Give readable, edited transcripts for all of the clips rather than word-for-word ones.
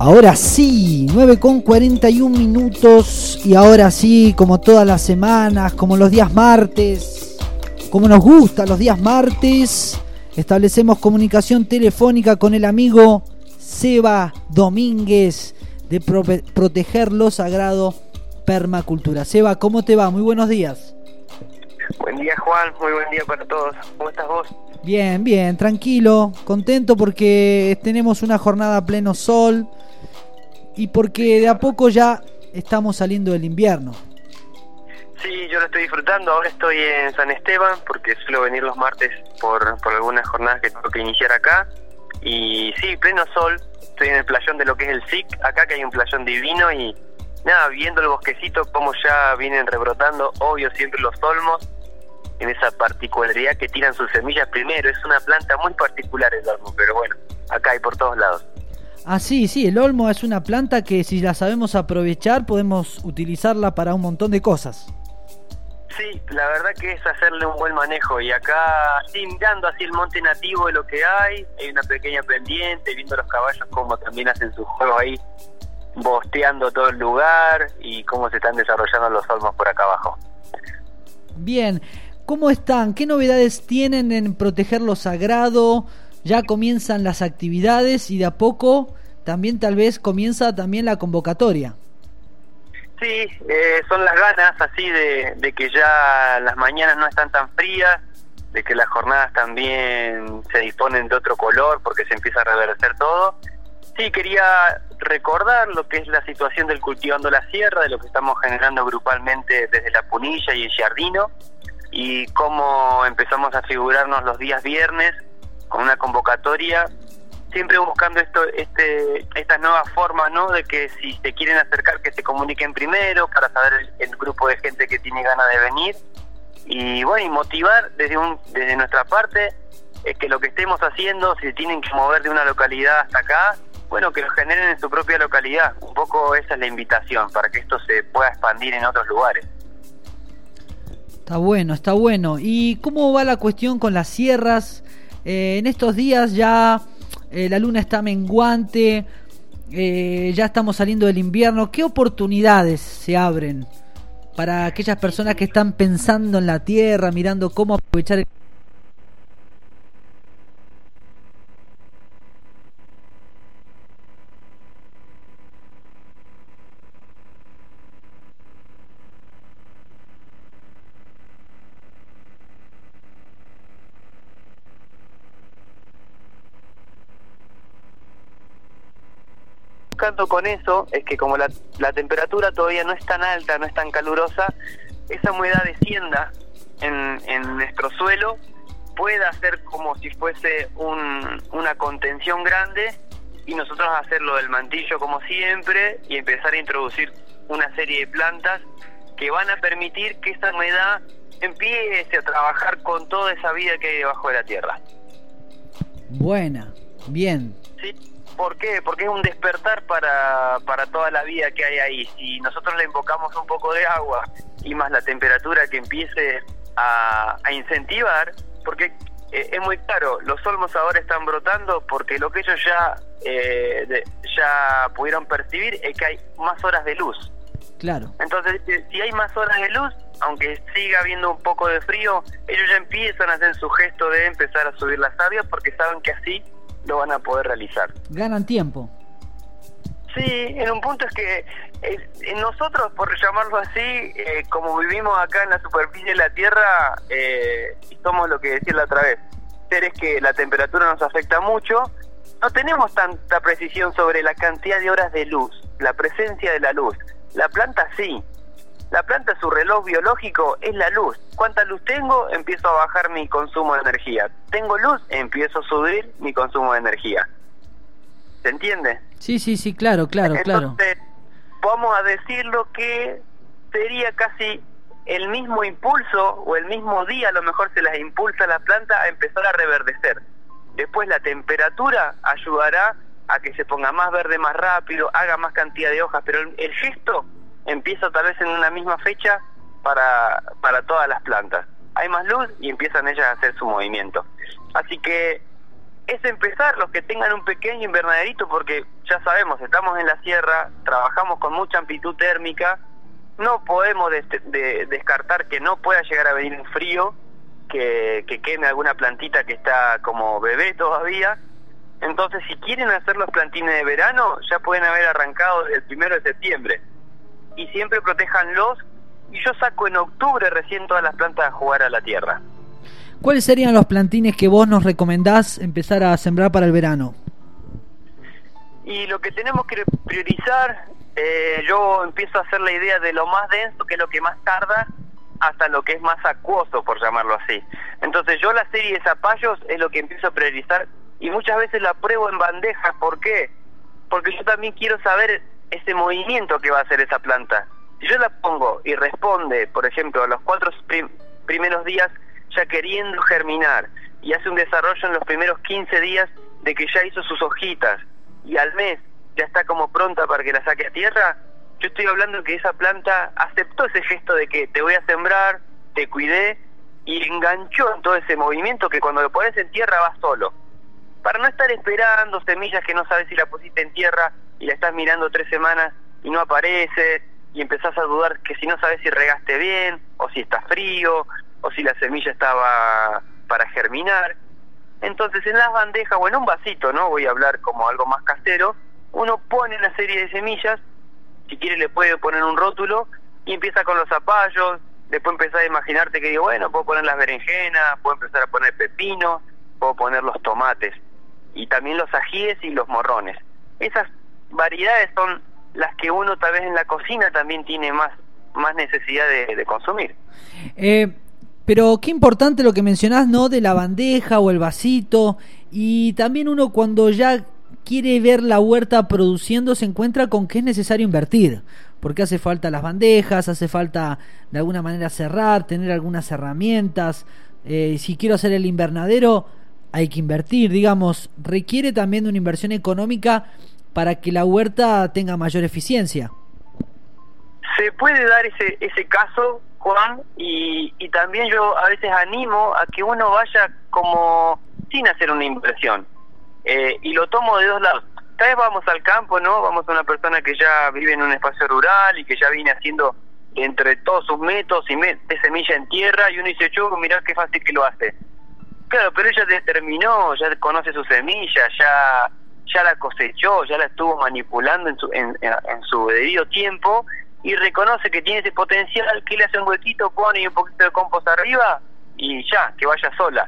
Ahora sí, 9:41 y ahora sí, como todas las semanas, como los días martes, como nos gustan los días martes, establecemos comunicación telefónica con el amigo Seba Domínguez de Proteger lo Sagrado Permacultura. Seba, ¿cómo te va? Muy buenos días. Buen día, Juan, muy buen día para todos. ¿Cómo estás vos? Bien, bien, tranquilo, contento porque tenemos una jornada a pleno sol y porque de a poco ya estamos saliendo del invierno. Sí, yo lo estoy disfrutando. Ahora estoy en San Esteban porque suelo venir los martes por algunas jornadas que tengo que iniciar acá. Y sí, pleno sol. Estoy en el playón de lo que es el SIC, acá que hay un playón divino y nada, viendo el bosquecito como ya vienen rebrotando, obvio siempre los olmos, en esa particularidad que tiran sus semillas primero. Es una planta muy particular el olmo, pero bueno, acá hay por todos lados. Ah, sí, el olmo es una planta que si la sabemos aprovechar podemos utilizarla para un montón de cosas. Sí, la verdad que es hacerle un buen manejo y acá, sí, mirando así el monte nativo de lo que hay una pequeña pendiente, viendo los caballos como también hacen su juego ahí, bosteando todo el lugar y cómo se están desarrollando los olmos por acá abajo. Bien, ¿cómo están? ¿Qué novedades tienen en Proteger lo Sagrado? Ya comienzan las actividades y de a poco también tal vez comienza también la convocatoria. Sí, son las ganas así de que ya las mañanas no están tan frías, de que las jornadas también se disponen de otro color porque se empieza a reverdecer todo. Sí, quería recordar lo que es la situación del Cultivando la Sierra, de lo que estamos generando grupalmente desde La Punilla y el Giardino, y cómo empezamos a figurarnos los días viernes con una convocatoria, siempre buscando estas nuevas formas, ¿no? De que si se quieren acercar, que se comuniquen primero para saber el grupo de gente que tiene ganas de venir, y bueno, y motivar desde nuestra parte que lo que estemos haciendo, si tienen que mover de una localidad hasta acá, bueno, que lo generen en su propia localidad. Un poco esa es la invitación, para que esto se pueda expandir en otros lugares. Está bueno. ¿Y cómo va la cuestión con las sierras? En estos días ya la luna está menguante, ya estamos saliendo del invierno. ¿Qué oportunidades se abren para aquellas personas que están pensando en la tierra, mirando cómo aprovechar el... Con eso es que como la temperatura todavía no es tan alta, no es tan calurosa, esa humedad descienda en nuestro suelo, pueda hacer como si fuese una contención grande y nosotros hacerlo del mantillo como siempre y empezar a introducir una serie de plantas que van a permitir que esa humedad empiece a trabajar con toda esa vida que hay debajo de la tierra. Buena, bien. Sí. ¿Por qué? Porque es un despertar para toda la vida que hay ahí. Si nosotros le invocamos un poco de agua y más la temperatura que empiece a incentivar, porque es muy claro, los olmos ahora están brotando porque lo que ellos ya pudieron percibir es que hay más horas de luz. Claro. Entonces, si hay más horas de luz, aunque siga habiendo un poco de frío, ellos ya empiezan a hacer su gesto de empezar a subir la savia porque saben que así lo van a poder realizar. Ganan tiempo. Sí, en un punto es que nosotros, por llamarlo así, como vivimos acá en la superficie de la Tierra, somos lo que decía la otra vez, seres que la temperatura nos afecta mucho, no tenemos tanta precisión sobre la cantidad de horas de luz, la presencia de la luz. La planta sí. La planta, su reloj biológico es la luz. ¿Cuánta luz tengo? Empiezo a bajar mi consumo de energía. ¿Tengo luz? Empiezo a subir mi consumo de energía. ¿Se entiende? Sí, claro. Entonces, vamos a decirlo que sería casi el mismo impulso o el mismo día, a lo mejor se las impulsa a la planta a empezar a reverdecer. Después la temperatura ayudará a que se ponga más verde más rápido, haga más cantidad de hojas, pero el gesto empieza tal vez en una misma fecha para todas las plantas. Hay más luz y empiezan ellas a hacer su movimiento. Así que es empezar, los que tengan un pequeño invernaderito, porque ya sabemos, estamos en la sierra, trabajamos con mucha amplitud térmica, no podemos descartar que no pueda llegar a venir un frío, que queme alguna plantita que está como bebé todavía. Entonces, si quieren hacer los plantines de verano, ya pueden haber arrancado desde el 1 de septiembre. Y siempre protéjanlos, y yo saco en octubre recién todas las plantas a jugar a la tierra. ¿Cuáles serían los plantines que vos nos recomendás empezar a sembrar para el verano? Y lo que tenemos que priorizar, yo empiezo a hacer la idea de lo más denso, que es lo que más tarda, hasta lo que es más acuoso, por llamarlo así. Entonces yo la serie de zapallos es lo que empiezo a priorizar, y muchas veces la pruebo en bandejas. ¿Por qué? Porque yo también quiero saber ese movimiento que va a hacer esa planta. Si yo la pongo y responde, por ejemplo, a los 4 primeros días ya queriendo germinar, y hace un desarrollo en los primeros 15 días de que ya hizo sus hojitas, y al mes ya está como pronta para que la saque a tierra, yo estoy hablando que esa planta aceptó ese gesto de que te voy a sembrar, te cuidé, y enganchó en todo ese movimiento que cuando lo pones en tierra va solo. Para no estar esperando semillas que no sabes si la pusiste en tierra y la estás mirando 3 semanas y no aparece, y empezás a dudar que si no sabes si regaste bien, o si está frío, o si la semilla estaba para germinar. Entonces en las bandejas o en un vasito, ¿no? Voy a hablar como algo más casero, uno pone una serie de semillas, si quiere le puede poner un rótulo, y empieza con los zapallos, después empezás a imaginarte que digo, bueno, puedo poner las berenjenas, puedo empezar a poner pepino, puedo poner los tomates, y también los ajíes y los morrones. Esas variedades son las que uno tal vez en la cocina también tiene más necesidad de consumir. Pero qué importante lo que mencionás, ¿no? De la bandeja o el vasito, y también uno cuando ya quiere ver la huerta produciendo se encuentra con que es necesario invertir, porque hace falta las bandejas, hace falta de alguna manera cerrar, tener algunas herramientas. Si quiero hacer el invernadero hay que invertir, digamos, requiere también de una inversión económica para que la huerta tenga mayor eficiencia. Se puede dar ese caso, Juan, y también yo a veces animo a que uno vaya como sin hacer una inversión, y lo tomo de dos lados. Tal vez vamos al campo, ¿no? Vamos a una persona que ya vive en un espacio rural y que ya viene haciendo entre todos sus métodos y mete semilla en tierra, y uno dice, yo, mirá qué fácil que lo hace. Claro, pero ella determinó, ya conoce su semilla, ya la cosechó, ya la estuvo manipulando en su debido tiempo, y reconoce que tiene ese potencial, que le hace un huequito, pone un poquito de compost arriba y ya, que vaya sola.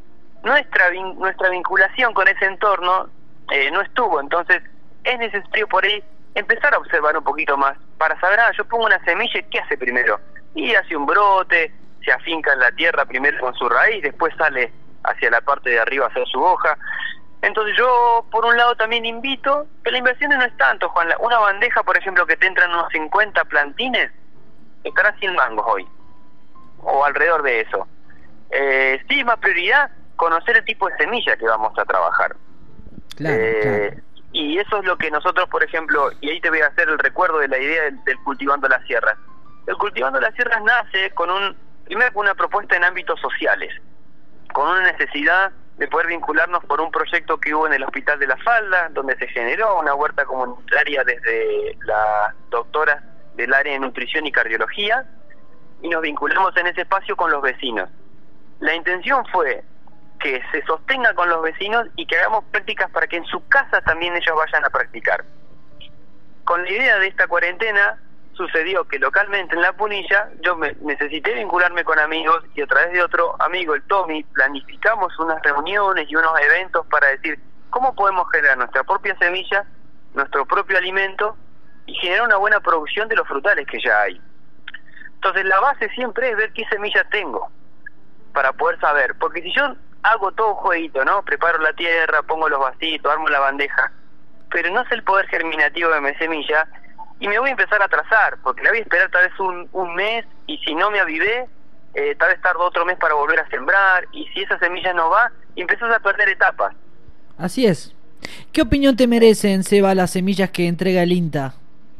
Nuestra vinculación con ese entorno no estuvo, entonces es necesario por ahí empezar a observar un poquito más para saber, yo pongo una semilla, ¿qué hace primero? Y hace un brote, se afinca en la tierra primero con su raíz, después sale hacia la parte de arriba a hacer su hoja. Entonces yo, por un lado, también invito, que la inversión no es tanto, Juan. Una bandeja, por ejemplo, que te entran unos 50 plantines, estará 100 mangos hoy, o alrededor de eso. Sí, más prioridad, conocer el tipo de semilla que vamos a trabajar. Claro, claro. Y eso es lo que nosotros, por ejemplo, y ahí te voy a hacer el recuerdo de la idea del Cultivando las Sierras. El Cultivando las Sierras nace primero con una propuesta en ámbitos sociales, con una necesidad de poder vincularnos por un proyecto que hubo en el Hospital de la Falda, donde se generó una huerta comunitaria desde las doctoras del área de nutrición y cardiología, y nos vinculamos en ese espacio con los vecinos. La intención fue que se sostenga con los vecinos y que hagamos prácticas para que en su casa también ellos vayan a practicar. Con la idea de esta cuarentena, sucedió que localmente en La Punilla yo necesité vincularme con amigos, y a través de otro amigo, el Tommy, planificamos unas reuniones y unos eventos para decir cómo podemos generar nuestra propia semilla, nuestro propio alimento, y generar una buena producción de los frutales que ya hay. Entonces la base siempre es ver qué semilla tengo para poder saber, porque si yo hago todo un jueguito, ¿no? Preparo la tierra, pongo los vasitos, armo la bandeja, pero no sé el poder germinativo de mi semilla, y me voy a empezar a atrasar, porque la voy a esperar tal vez un mes, y si no me avivé, tal vez tardo otro mes para volver a sembrar, y si esa semilla no va, y empezás a perder etapas. Así es. ¿Qué opinión te merecen, Seba, las semillas que entrega el INTA?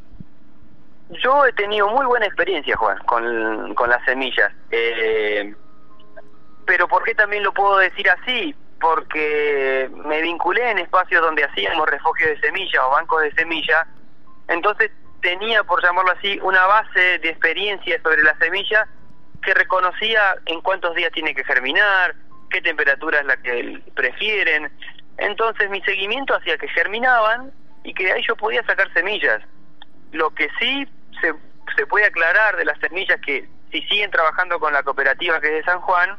Yo he tenido muy buena experiencia, Juan, con las semillas. Pero ¿por qué también lo puedo decir así? Porque me vinculé en espacios donde hacíamos refugio de semillas o bancos de semillas, entonces tenía, por llamarlo así, una base de experiencia sobre la semilla que reconocía en cuántos días tiene que germinar, qué temperatura es la que prefieren. Entonces mi seguimiento hacía que germinaban y que de ahí yo podía sacar semillas. Lo que sí se puede aclarar de las semillas, que si siguen trabajando con la cooperativa que es de San Juan,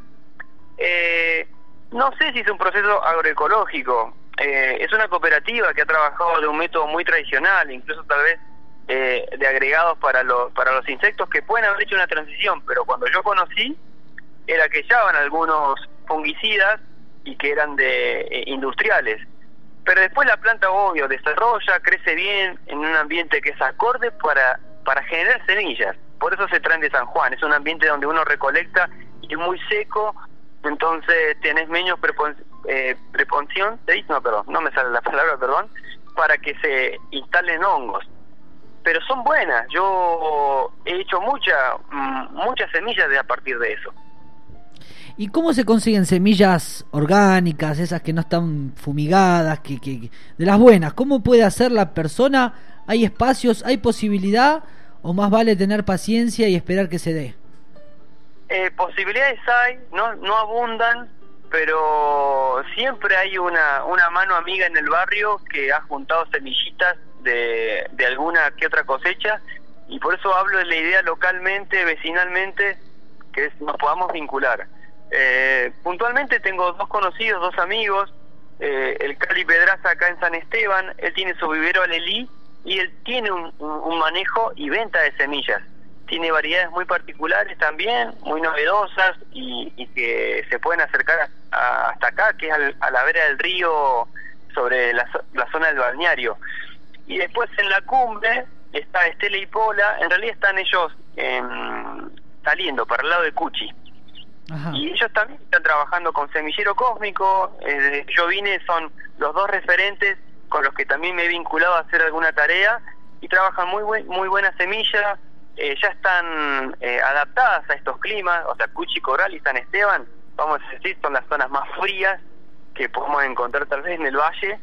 no sé si es un proceso agroecológico. Es una cooperativa que ha trabajado de un método muy tradicional, incluso tal vez de agregados para los insectos, que pueden haber hecho una transición, pero cuando yo conocí era que echaban algunos fungicidas y que eran de industriales. Pero después la planta, obvio, desarrolla, crece bien en un ambiente que es acorde para generar semillas. Por eso se traen de San Juan. Es un ambiente donde uno recolecta y es muy seco, entonces tenés menos preponción, no me sale la palabra, perdón, para que se instalen hongos. Pero son buenas. Yo he hecho muchas semillas a partir de eso. ¿Y cómo se consiguen semillas orgánicas, esas que no están fumigadas, que de las buenas? ¿Cómo puede hacer la persona? ¿Hay espacios, hay posibilidad, o más vale tener paciencia y esperar que se dé? Posibilidades hay, no abundan, pero siempre hay una mano amiga en el barrio que ha juntado semillitas de alguna que otra cosecha, y por eso hablo de la idea localmente, vecinalmente, que nos podamos vincular. Puntualmente tengo dos conocidos, dos amigos, el Cali Pedraza acá en San Esteban. Él tiene su vivero Alelí y él tiene un manejo y venta de semillas. Tiene variedades muy particulares también, muy novedosas y que se pueden acercar hasta acá, que es a la vera del río, sobre la zona del balneario. Y después en la cumbre está Estela y Pola. En realidad están ellos saliendo para el lado de Cuchi. Ajá. Y ellos también están trabajando con Semillero Cósmico. Yo vine, son los dos referentes con los que también me he vinculado a hacer alguna tarea, y trabajan muy buenas semillas. Ya están adaptadas a estos climas. O sea, Cuchi, Corral y San Esteban, vamos a decir, son las zonas más frías que podemos encontrar tal vez en el valle.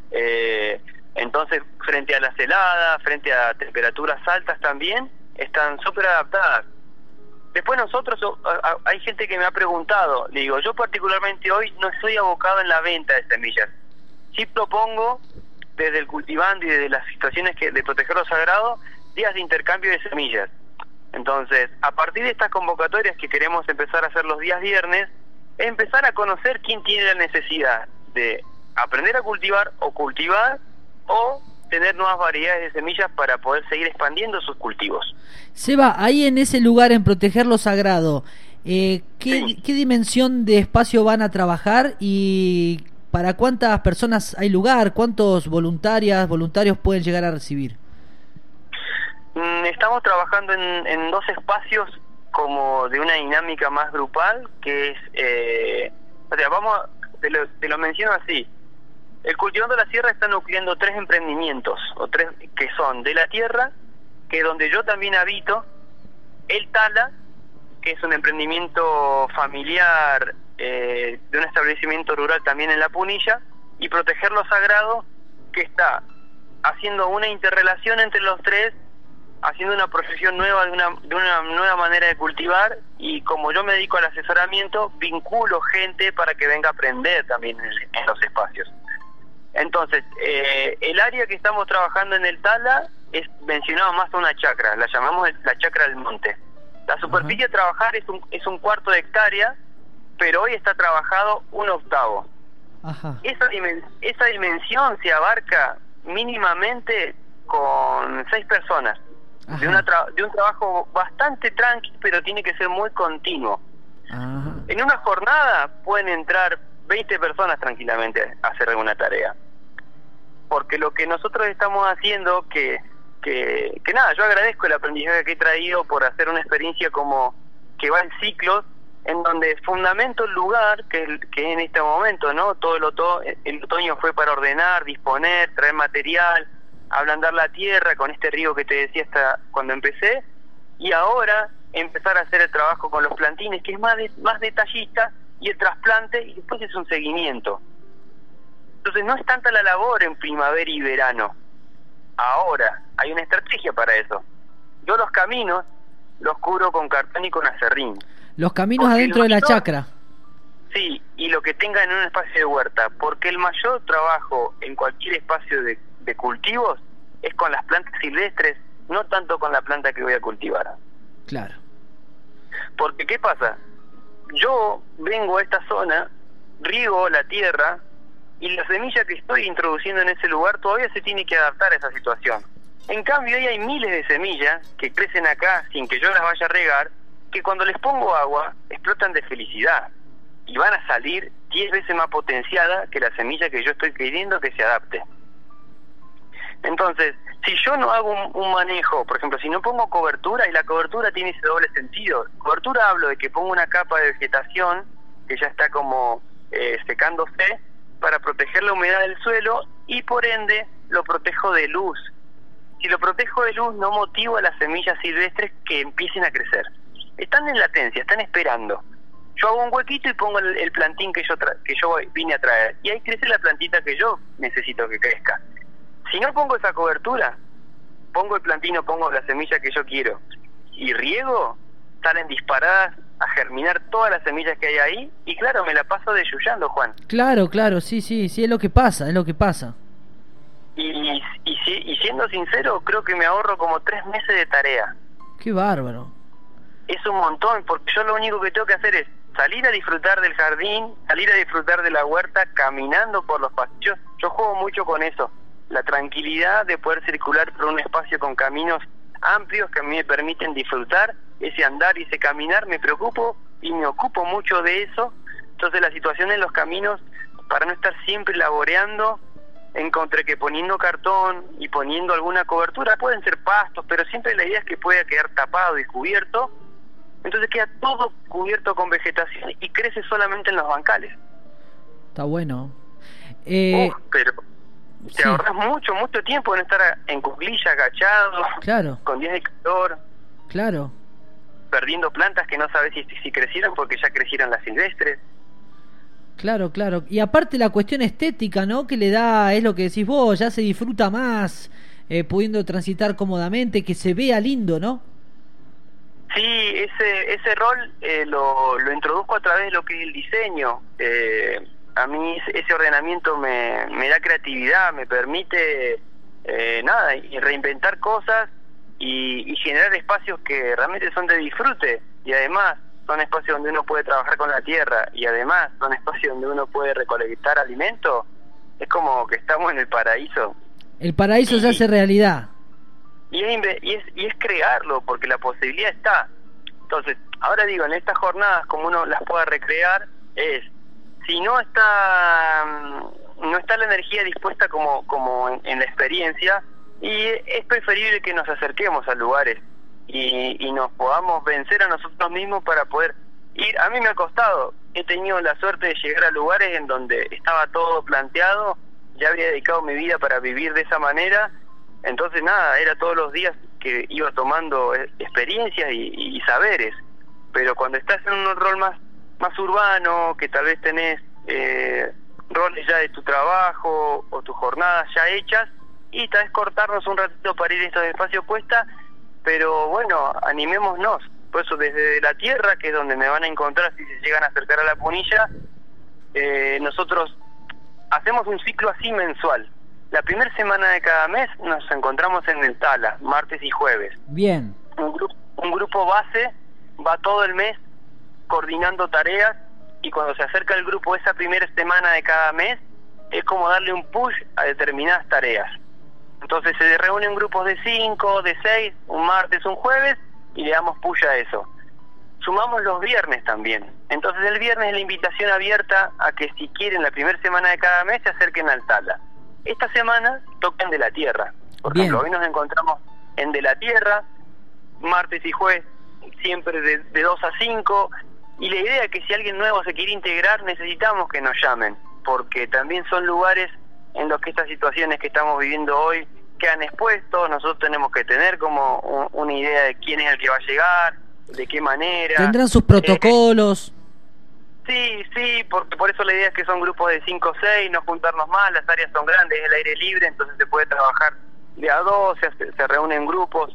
Entonces, frente a las heladas, frente a temperaturas altas también, están súper adaptadas. Después nosotros, hay gente que me ha preguntado, le digo, yo particularmente hoy no estoy abocado en la venta de semillas. Sí propongo, desde el cultivando y desde las situaciones de proteger lo sagrado, días de intercambio de semillas. Entonces, a partir de estas convocatorias que queremos empezar a hacer los días viernes, es empezar a conocer quién tiene la necesidad de aprender a cultivar o tener nuevas variedades de semillas para poder seguir expandiendo sus cultivos. Seba, ahí en ese lugar, en Proteger lo Sagrado, ¿qué dimensión de espacio van a trabajar y para cuántas personas hay lugar? ¿Cuántos voluntarios pueden llegar a recibir? Estamos trabajando en dos espacios como de una dinámica más grupal, que es, te lo menciono así. El Cultivando la Sierra está nucleando 3 emprendimientos, o 3 que son de la tierra, que es donde yo también habito, el Tala, que es un emprendimiento familiar de un establecimiento rural también en La Punilla, y Proteger lo Sagrado, que está haciendo una interrelación entre los 3, haciendo una profesión nueva de una nueva manera de cultivar, y como yo me dedico al asesoramiento, vinculo gente para que venga a aprender también en los espacios. Entonces, el área que estamos trabajando en el Tala es mencionado más a una chacra, la llamamos la chacra del monte. La superficie a trabajar es un cuarto de hectárea, pero hoy está trabajado 1/8. Ajá. Esa dimensión se abarca mínimamente con 6 personas. De un trabajo bastante tranqui, pero tiene que ser muy continuo. Ajá. En una jornada pueden entrar 20 personas tranquilamente a hacer alguna tarea. Porque lo que nosotros estamos haciendo, que nada, yo agradezco el aprendizaje que he traído por hacer una experiencia como que va en ciclos, en donde fundamento el lugar, que en este momento, ¿no? Todo el otoño fue para ordenar, disponer, traer material, ablandar la tierra con este río que te decía hasta cuando empecé, y ahora empezar a hacer el trabajo con los plantines, que es más detallista, y el trasplante, y después es un seguimiento. Entonces no es tanta la labor en primavera y verano. Ahora, hay una estrategia para eso. Yo los caminos los cubro con cartón y con acerrín. Los caminos Porque adentro de la chacra. Sí, y lo que tengan en un espacio de huerta, porque el mayor trabajo en cualquier espacio de cultivos es con las plantas silvestres, no tanto con la planta que voy a cultivar. Claro. Porque ¿qué pasa? Yo vengo a esta zona, riego la tierra, y la semilla que estoy introduciendo en ese lugar todavía se tiene que adaptar a esa situación. En cambio, ahí hay miles de semillas que crecen acá sin que yo las vaya a regar, que cuando les pongo agua explotan de felicidad y van a salir 10 veces más potenciada que la semilla que yo estoy queriendo que se adapte. Entonces, si yo no hago un manejo, por ejemplo, si no pongo cobertura, y la cobertura tiene ese doble sentido. Cobertura hablo de que pongo una capa de vegetación que ya está como secándose para proteger la humedad del suelo y por ende lo protejo de luz. Si lo protejo de luz, no motivo a las semillas silvestres que empiecen a crecer. Están en latencia, están esperando. Yo hago un huequito y pongo el plantín que yo vine a traer, y ahí crece la plantita que yo necesito que crezca. Si no pongo esa cobertura, pongo el plantín o pongo la semilla que yo quiero y riego, salen disparadas a germinar todas las semillas que hay ahí, y claro, me la paso deyuyando, Juan. Claro, sí, es lo que pasa, Y siendo sincero, creo que me ahorro como 3 meses de tarea. Qué bárbaro. Es un montón, porque yo lo único que tengo que hacer es salir a disfrutar del jardín, salir a disfrutar de la huerta, caminando por los pasillos. Yo juego mucho con eso, la tranquilidad de poder circular por un espacio con caminos amplios que a mí me permiten disfrutar ese andar y ese caminar. Me preocupo y me ocupo mucho de eso. Entonces la situación en los caminos, para no estar siempre laboreando, encontré que poniendo cartón y poniendo alguna cobertura, pueden ser pastos, pero siempre la idea es que pueda quedar tapado y cubierto. Entonces queda todo cubierto con vegetación y crece solamente en los bancales. Está bueno. Pero te ahorras mucho tiempo en estar en cuclilla, agachado, claro, con días de calor, claro, perdiendo plantas que no sabes si crecieron porque ya crecieron las silvestres. Claro. Y aparte la cuestión estética, ¿no? Que le da, es lo que decís vos, ya se disfruta más, pudiendo transitar cómodamente, que se vea lindo, ¿no? Sí, ese rol lo introduzco a través de lo que es el diseño. A mí ese ordenamiento me da creatividad, me permite y reinventar cosas y generar espacios que realmente son de disfrute, y además son espacios donde uno puede trabajar con la tierra, y además son espacios donde uno puede recolectar alimento. Es como que estamos en el paraíso. El paraíso se hace realidad. Y es crearlo, porque la posibilidad está. Entonces, ahora digo, en estas jornadas, como uno las pueda recrear, si no está la energía dispuesta como en la experiencia, y es preferible que nos acerquemos a lugares y nos podamos vencer a nosotros mismos para poder ir. A mí me ha costado, he tenido la suerte de llegar a lugares en donde estaba todo planteado, ya había dedicado mi vida para vivir de esa manera. Entonces era todos los días que iba tomando experiencias y saberes. Pero cuando estás en un rol más urbano, que tal vez tenés roles ya de tu trabajo o tus jornadas ya hechas, y tal vez cortarnos un ratito para ir a estos espacios cuesta, pero bueno, animémonos. Por eso desde la tierra, que es donde me van a encontrar si se llegan a acercar a la Punilla, nosotros hacemos un ciclo así mensual. La primera semana de cada mes nos encontramos en el Tala, martes y jueves. Bien. Un grupo base va todo el mes coordinando tareas, y cuando se acerca el grupo esa primera semana de cada mes, es como darle un push a determinadas tareas. Entonces se reúnen grupos de 5, de 6, un martes, un jueves, y le damos push a eso. Sumamos los viernes también. Entonces el viernes es la invitación abierta a que si quieren la primera semana de cada mes se acerquen al Tala. Esta semana tocan de la tierra. Por ejemplo, hoy nos encontramos en de la tierra, martes y jueves siempre de 2 a 5, y la idea es que si alguien nuevo se quiere integrar, necesitamos que nos llamen, porque también son lugares en los que estas situaciones que estamos viviendo hoy quedan expuestos. Nosotros tenemos que tener como una idea de quién es el que va a llegar, de qué manera. Tendrán sus protocolos. Sí, porque por eso la idea es que son grupos de 5 o 6, no juntarnos más, las áreas son grandes, es el aire libre, entonces se puede trabajar de a dos, se reúnen grupos,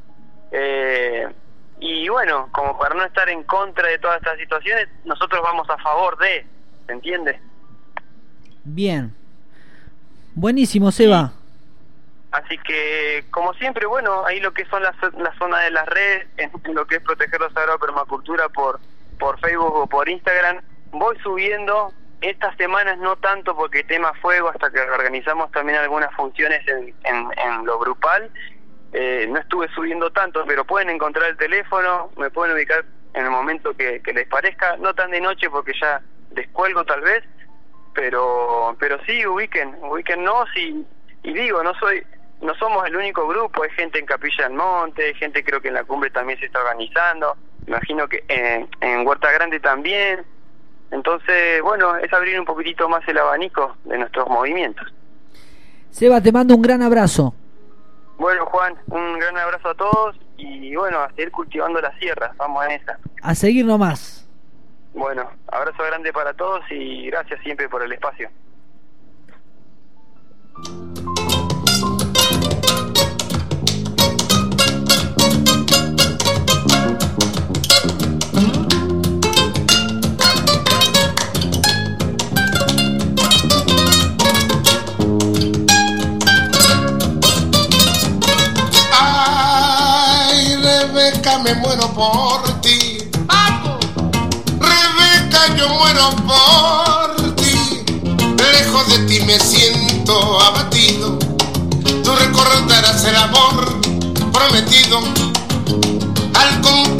y bueno, como para no estar en contra de todas estas situaciones, nosotros vamos a favor de, ¿se entiende? Bien, buenísimo, Seba. Así que, como siempre, bueno, ahí lo que son la zona de las redes, en lo que es Proteger la Sagrada Permacultura por Facebook o por Instagram, voy subiendo. Estas semanas no tanto porque tema fuego, hasta que organizamos también algunas funciones en lo grupal, no estuve subiendo tanto, pero pueden encontrar el teléfono, me pueden ubicar en el momento que les parezca, no tan de noche porque ya descuelgo tal vez, pero sí, ubíquennos y digo, no somos el único grupo, hay gente en Capilla del Monte, hay gente creo que en la cumbre también se está organizando, imagino que en Huerta Grande también. Entonces, bueno, es abrir un poquitito más el abanico de nuestros movimientos. Seba, te mando un gran abrazo. Bueno, Juan, un gran abrazo a todos y bueno, a seguir cultivando las sierras, vamos en esa. A seguir nomás. Bueno, abrazo grande para todos y gracias siempre por el espacio. Me muero por ti, ¡vamos! Rebeca, yo muero por ti. Lejos de ti me siento abatido. Tú recordarás el amor prometido. Al